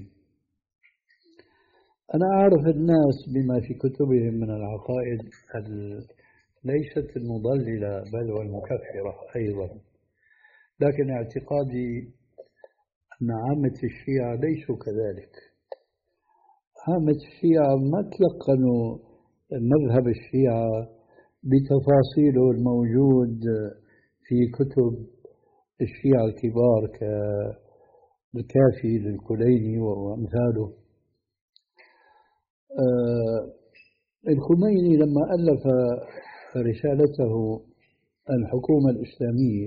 أنا أعرف الناس بما في كتبهم من العقائد ليست المضللة بل والمكفرة أيضا، لكن اعتقادي أن عامة الشيعة ليسوا كذلك. عامة الشيعة ما تلقنوا مذهب الشيعة بتفاصيله الموجود في كتب الشيعة الكبار كالكافي للكليني وأمثاله. آه الخميني لما ألف رسالته الحكومة الإسلامية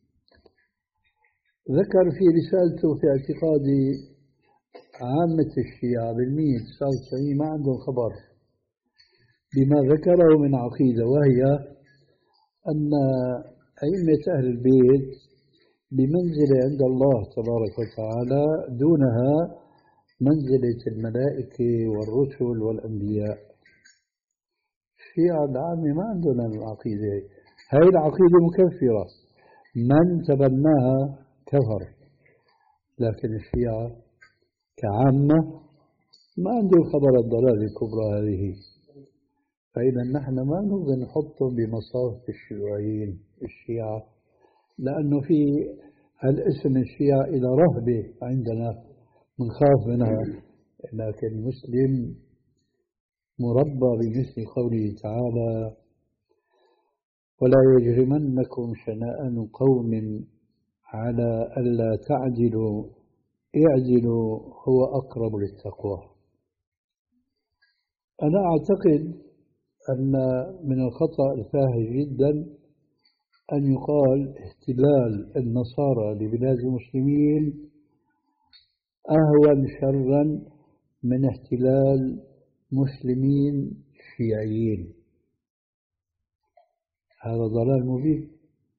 ذكر في رسالته في اعتقادي عامة الشيعة بالمية تسعة وتسعين ما عندهم خبر بما ذكره من عقيدة، وهي أن أئمة أهل البيت بمنزلة عند الله تبارك وتعالى دونها منزلة الملائكة والرسل والأنبياء. الشيعة العامة ما عندنا العقيدة، هاي العقيدة مكفرة، من تبناها كفر. لكن الشيعة كعامة ما عندهم خبر الضلال الكبرى هذه، فإذا نحن ما نقدر نحطهم بمصاف الشيوعيين الشيعة، لأنه في الاسم الشيعة إلى رهبة عندنا بنخاف منها. لكن المسلم مربى بمثل قوله تعالى: ولا يجرمنكم شنآن قوم على ألا تعدلوا اعدلوا هو أقرب للتقوى. أنا أعتقد أن من الخطأ الفاحش جدا أن يقال احتلال النصارى لبلاد المسلمين أهون شرا من احتلال مسلمين شيعيين. هذا ضلال مبين.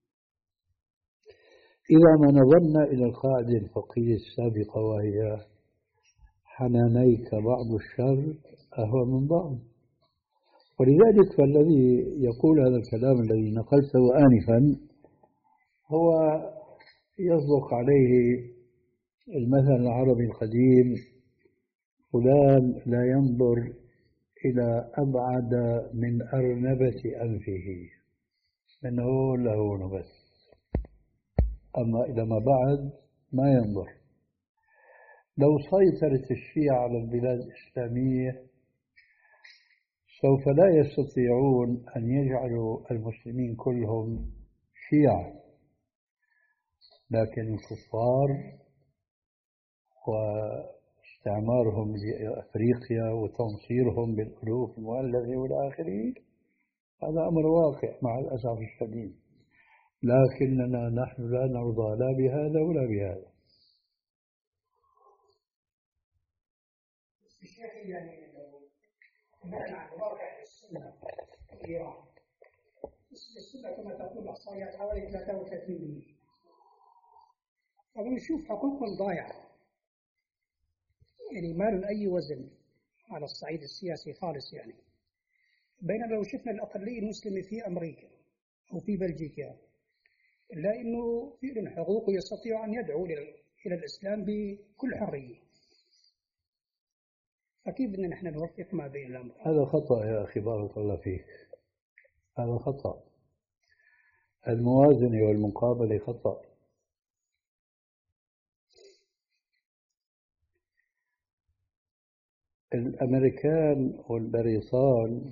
إذا ما نظرنا إلى القاعدة الفقهية السابقة وهي حنانيك بعض الشر أهون من بعض، ولذلك فالذي يقول هذا الكلام الذي نقلته آنفا هو يصدق عليه المثل العربي القديم: فلان لا ينظر إلى أبعد من أرنبة أنفه، من هون لهون بس، أما إلى ما بعد ما ينظر. لو سيطرت الشيعة على البلاد الإسلامية سوف لا يستطيعون أن يجعلوا المسلمين كلهم شيعة، لكن الكفار واستعمارهم لأفريقيا وتنصيرهم بالألوف المؤلفة والآخرين هذا أمر واقع مع الأسف الشديد، لكننا نحن لا نرضى لا بهذا ولا بهذا. الشيخ يعني بناء على واقع السنة في إيران، السنة كما تقول الإحصائيات حوالي ثلاثة وثلاثين بالمئة، فبنشوف حقوق ضايعة يعني ما له أي وزن على الصعيد السياسي خالص يعني. بينما لو شفنا الأقلية المسلمة في أمريكا أو في بلجيكا إلا أنه في حقوق يستطيع أن يدعو إلى الإسلام بكل حرية، فكيف بدنا نحن نوفق ما بين الأمر؟ هذا خطأ يا أخي بارك الله فيك، هذا خطأ. الموازنة والمقابلة خطأ. الأمريكان والبريطان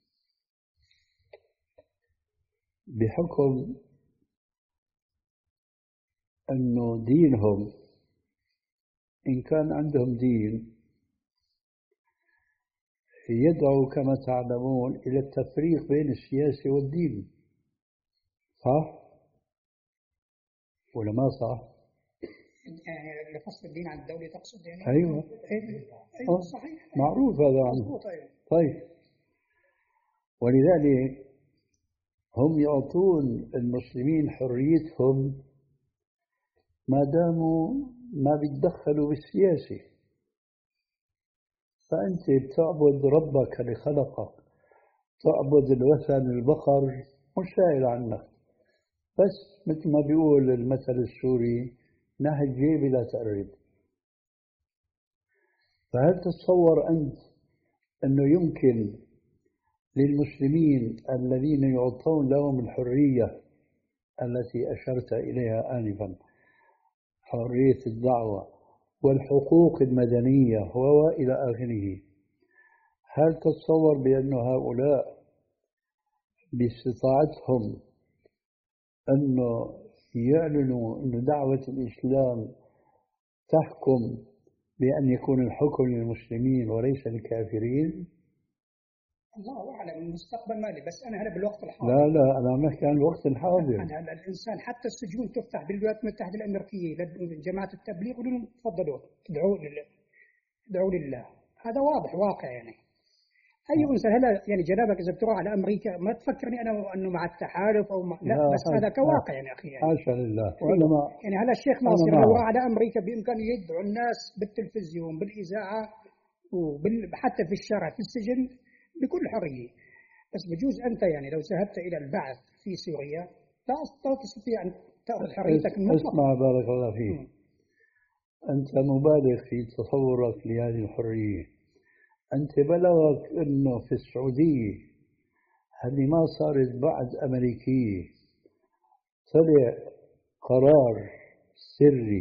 بحكم أنه دينهم إن كان عندهم دين يدعو كما تعلمون إلى التفريق بين السياسة والدين، صح؟ ولا ما صح؟ يعني لفصل الدين عن الدولة تقصد يعني؟ أيوة أيوة صحيح، معروف هذا عنه. طيب، ولذلك هم يعطون المسلمين حريتهم ما داموا ما بيتدخلوا بالسياسة. فأنت بتعبد ربك اللي خلقك، تعبد الوثن البقر مش سائل عنك، بس مثل ما بيقول المثل السوري نهج جيبي لا تقرب. فهل تتصور أنت أنه يمكن للمسلمين الذين يعطون لهم الحرية التي أشرت إليها آنفا، حرية الدعوة والحقوق المدنية وإلى آخره، هل تتصور بأن هؤلاء باستطاعتهم أنه يعلنوا أن دعوة الإسلام تحكم بأن يكون الحكم للمسلمين وليس للكافرين؟ الله أعلم، المستقبل مالي، بس أنا هلا بالوقت الحاضر. لا لا أنا بحكي عن الوقت الحاضر. أنا الإنسان حتى السجون تفتح بالولايات المتحدة الأمريكية لجماعة التبليغ يقولون تفضلوا ادعوا لله، ادعوا لله. هذا واضح واقع يعني. أي إنسان هلا يعني جنابك إذا بتروح على أمريكا ما تفكرني أنا أنه مع التحالف أو مع... لا, لا بس هذا كواقع يعني أخي يعني. حاشا لله. وأنا ما يعني هلا الشيخ ناصر لو راح على أمريكا بإمكانه يدعو الناس بالتلفزيون بالإذاعة وحتى في الشارع في السجن بكل حرية. بس بجوز أنت يعني لو ذهبت إلى البعث في سوريا لا تستطيع أن تأخذ حريتك المطلقة. اسمع بارك الله فيك، أنت مبالغ في تصورك لهذه الحرية. أنت بلغك أنه في السعودية هذه ما صارت بعد أمريكية، طلع قرار سري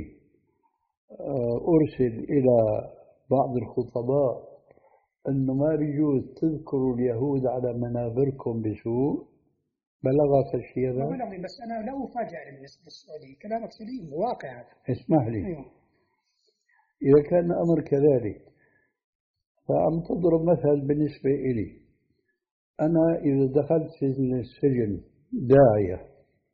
أرسل إلى بعض الخطباء أنه ما بيجوز تذكروا اليهود على منابركم بسوء. بلغك الشيء هذا؟ بلغني، بس أنا لا أفاجأ بالنسبة للسعودية. كلامك سليم واقع هذا. اسمح لي. أيوه. إذا كان الأمر كذلك فأم تضرب مثل بالنسبة إلي. أنا إذا دخلت في السجن داعية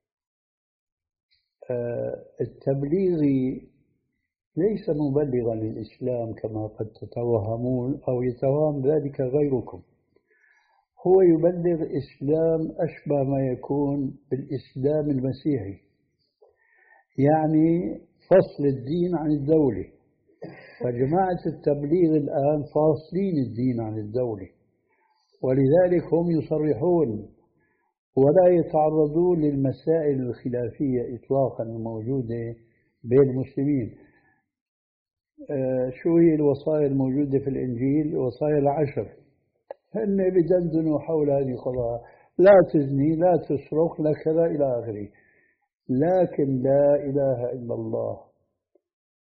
التبليغي ليس مبلغا للإسلام كما قد تتوهمون أو يتوهم ذلك غيركم، هو يبلغ إسلام أشبه ما يكون بالإسلام المسيحي، يعني فصل الدين عن الدولة. فجماعة التبليغ الآن فاصلين الدين عن الدولة، ولذلك هم يصرحون ولا يتعرضون للمسائل الخلافية إطلاقا الموجودة بين المسلمين. آه شو هي الوصايا الموجودة في الإنجيل؟ وصايا العشر، هن بدندنوا حول هذه القضايا، لا تزني، لا تسرق، لا كذا إلى آخره. لكن لا إله إلا الله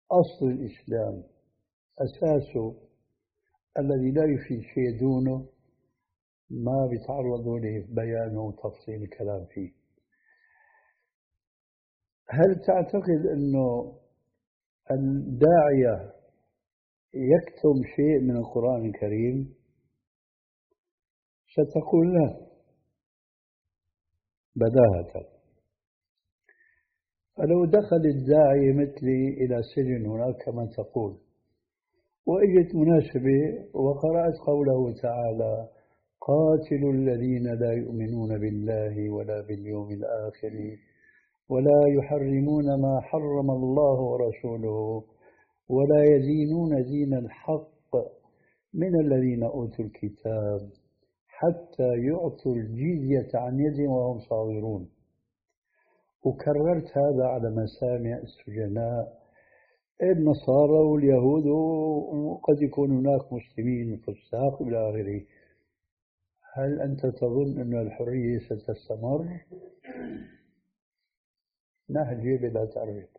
أصل الإسلام أساسه الذي لا يفيد شيء دونه ما بيتعرضوا لبيانه وتفصيل الكلام فيه. هل تعتقد أنه الداعية يكتم شيء من القرآن الكريم؟ ستقول لا بداهة. فلو دخل الداعي مثلي إلى سجن هناك كما تقول، وإجت مناسبة وقرأت قوله تعالى: قاتلوا الذين لا يؤمنون بالله ولا باليوم الآخر ولا يحرمون ما حرم الله ورسوله ولا يدينون دين الحق من الذين أوتوا الكتاب حتى يعطوا الجزية عن يد وهم صاغرون. وكررت هذا على مسامع السجناء النصارى واليهود، وقد يكون هناك مسلمين فساق إلى آخره. هل أنت تظن أن الحرية ستستمر؟ نهجة بلا تعريف.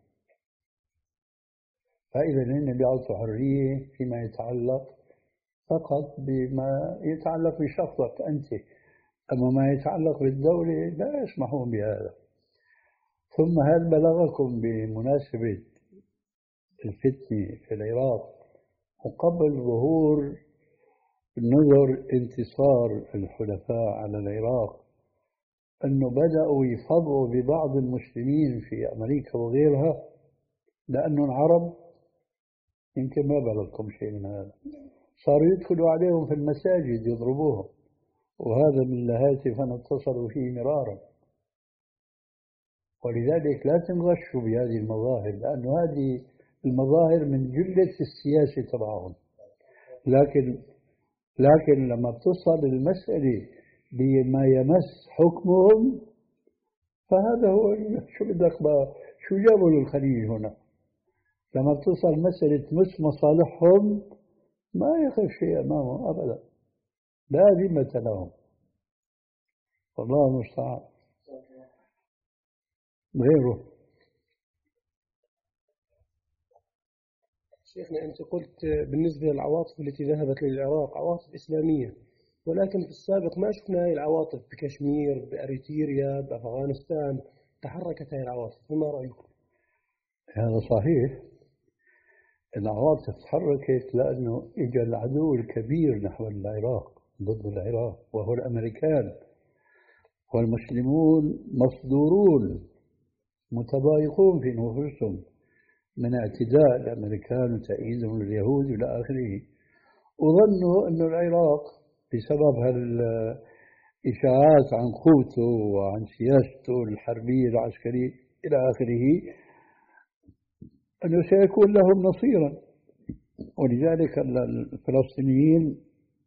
فإذا هن بيعطوا حرية فيما يتعلق فقط بما يتعلق بشخصك أنت، أما ما يتعلق بالدولة لا يسمحون بهذا. ثم هل بلغكم بمناسبة الفتنة في العراق وقبل ظهور نظر انتصار الحلفاء على العراق أنه بدأوا يفضوا ببعض المسلمين في أمريكا وغيرها لأنهم عرب؟ يمكن ما بلغكم شيء من هذا. صاروا يدخلوا عليهم في المساجد يضربوهم، وهذا من الهاتف أنا اتصلوا فيه مرارا. ولذلك لا تنغشوا بهذه المظاهر، لأن هذه المظاهر من جلة السياسة تبعهم. لكن لكن لما بتصل المسألة بما يمس حكمهم فهذا هو شو بدك شو جابوا للخليج هنا. لما بتصل مسألة تمس مصالحهم ما يخف شيء أمامهم أبدا، لا ذمة لهم. والله المستعان. غيره. شيخنا أنت قلت بالنسبة للعواطف التي ذهبت للعراق عواطف إسلامية، ولكن في السابق ما شفنا هذه العواطف بكشمير، بأريتريا، بأفغانستان تحركت هذه العواطف، فما رأيكم؟ هذا صحيح، العواطف تحركت لأنه إجا العدو الكبير نحو العراق ضد العراق وهو الأمريكان، والمسلمون مصدورون متضايقون في نفوسهم من اعتداء الأمريكان وتأييدهم لليهود إلى آخره، وظنوا أن العراق بسبب هالإشاعات عن قوته وعن سياسته الحربية العسكرية إلى آخره أنه سيكون لهم نصيرا. ولذلك الفلسطينيين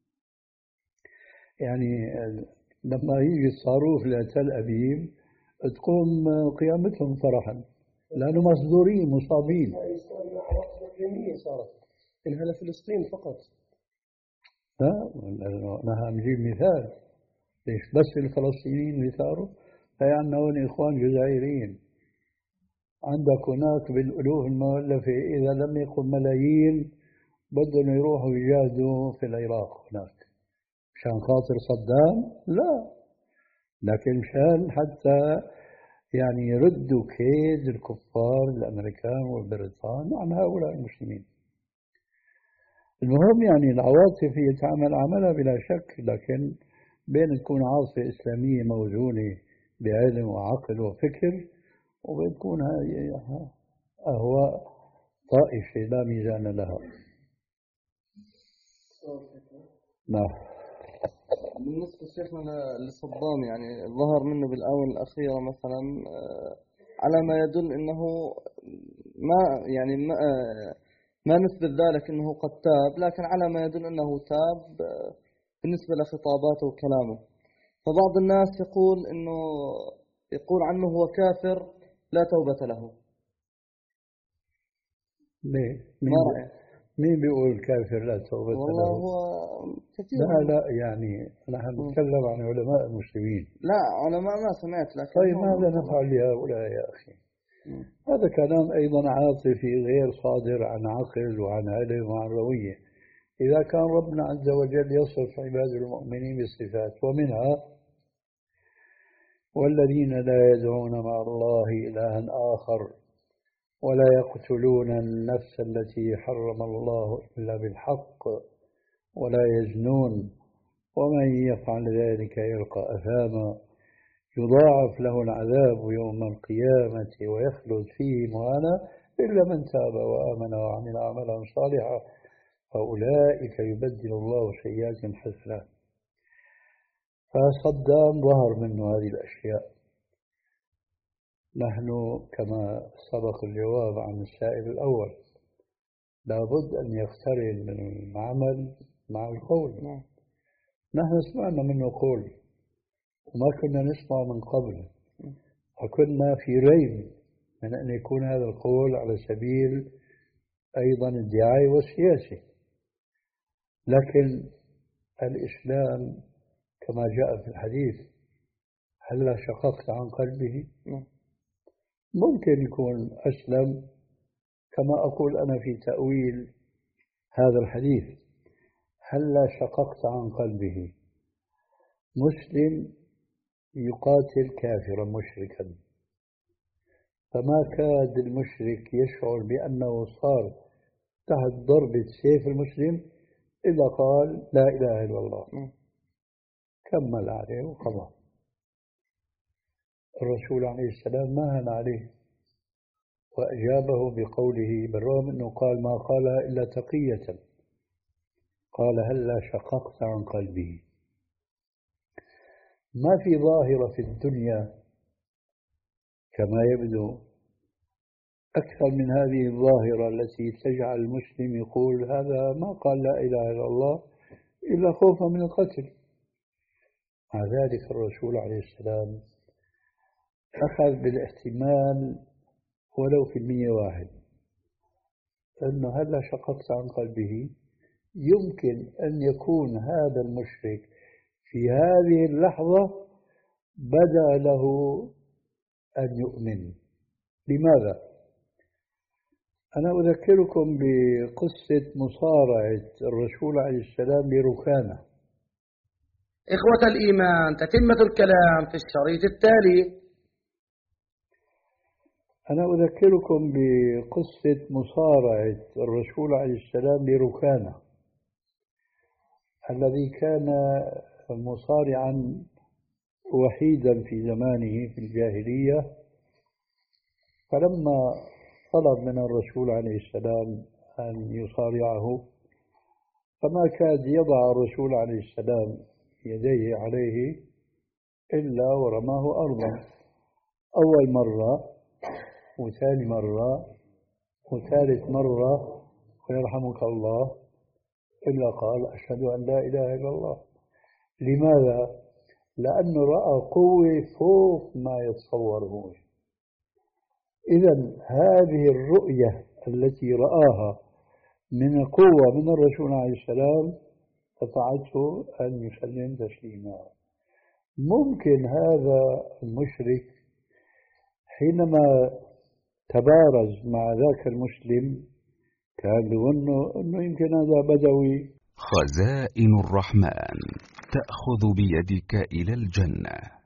يعني لما يجي الصاروخ لتل أبيب تقوم قيامتهم فرحا لأنه مصدورين مصابين. صارت إنها لفلسطين فقط. لا أنا بجيب مثال ليش بس الفلسطينيين يثاروا؟ فيعني هون إخوان جزائريين عندك هناك بالألوف المؤلفة إذا لم يكن ملايين بدهم يروحوا يجاهدوا في العراق هناك مشان خاطر صدام؟ لا، لكن مشان حتى يعني يردوا كيد الكفار الأمريكان والبريطان عن هؤلاء المسلمين. المهم يعني العواطف هي تعمل عملها بلا شك، لكن بين تكون عاصفة إسلامية موزونة بعلم وعقل وفكر، وبين تكون أهواء طائشة لا ميزان لها. نعم. بالنسبة شيخنا لصدام، يعني ظهر منه بالآونة الأخيرة مثلا على ما يدل أنه ما يعني ما, ما نثبت ذلك أنه قد تاب، لكن على ما يدل أنه تاب بالنسبة لخطاباته وكلامه. فبعض الناس يقول أنه يقول عنه هو كافر لا توبة له. ليه؟ ما رأيك؟ مين بيقول كافر لا توبة له؟ والله هو كثير. لا لا يعني نحن نتكلم عن علماء المسلمين. لا علماء ما سمعت، لكن طيب ماذا نفعل لهؤلاء يا أخي؟ هذا كلام أيضا عاطفي غير صادر عن عقل وعن علم وعن روية. إذا كان ربنا عز وجل يصف عباد المؤمنين بالصفات، ومنها والذين لا يدعون مع الله إلها آخر ولا يقتلون النفس التي حرم الله إلا بالحق ولا يزنون ومن يفعل ذلك يلقى أثاما يضاعف له العذاب يوم القيامة ويخلد فيه مهانا إلا من تاب وآمن وعمل عملا صالحا فأولئك يبدل الله سيئاتهم حسنات. فصدام ظهر منه هذه الأشياء. نحن كما سبق الجواب عن السائل الأول لابد أن يقترن من العمل مع القول. نحن سمعنا منه قول وما كنا نسمع من قبل، وكنا في ريب من أن يكون هذا القول على سبيل أيضا الدعاية والسياسة. لكن الإسلام كما جاء في الحديث هل شققت عن قلبه؟ ممكن يكون أسلم كما أقول أنا في تأويل هذا الحديث، هل شققت عن قلبه. مسلم يقاتل كافرا مشركا، فما كاد المشرك يشعر بأنه صار تحت ضربة سيف المسلم إذا قال لا إله إلا الله، كمل عليه وقضى. الرسول عليه السلام ما هن عليه وأجابه بقوله بالرغم أنه قال ما قالها إلا تقية، قال هل شققت عن قلبه. ما في ظاهرة في الدنيا كما يبدو أكثر من هذه الظاهرة التي تجعل المسلم يقول هذا ما قال لا إله إلا الله إلا خوفا من القتل. مع ذلك الرسول عليه السلام أخذ بالاحتمال ولو في المية واحد أنه هل شققت عن قلبه. يمكن أن يكون هذا المشرك في هذه اللحظة بدأ له أن يؤمن. لماذا؟ أنا أذكركم بقصة مصارعة الرسول عليه السلام لركانة. إخوة الإيمان، تتمة الكلام في الشريط التالي. أنا أذكركم بقصة مصارعة الرسول عليه السلام لركانة الذي كان مصارعا وحيدا في زمانه في الجاهلية، فلما طلب من الرسول عليه السلام أن يصارعه فما كاد يضع الرسول عليه السلام يديه عليه إلا ورماه أرضا. أول مرة وثاني مرة وثالث مرة ويرحمك الله إلا قال أشهد أن لا إله إلا الله. لماذا؟ لأنه رأى قوة فوق ما يتصور هو. إذن هذه الرؤية التي رآها من قوة من الرسول عليه السلام دفعته أن يسلم تسليما. ممكن هذا المشرك حينما تبارز مع ذاك المسلم كان يظن أنه يمكن هذا بدوي. خزائن الرحمن تأخذ بيدك إلى الجنة.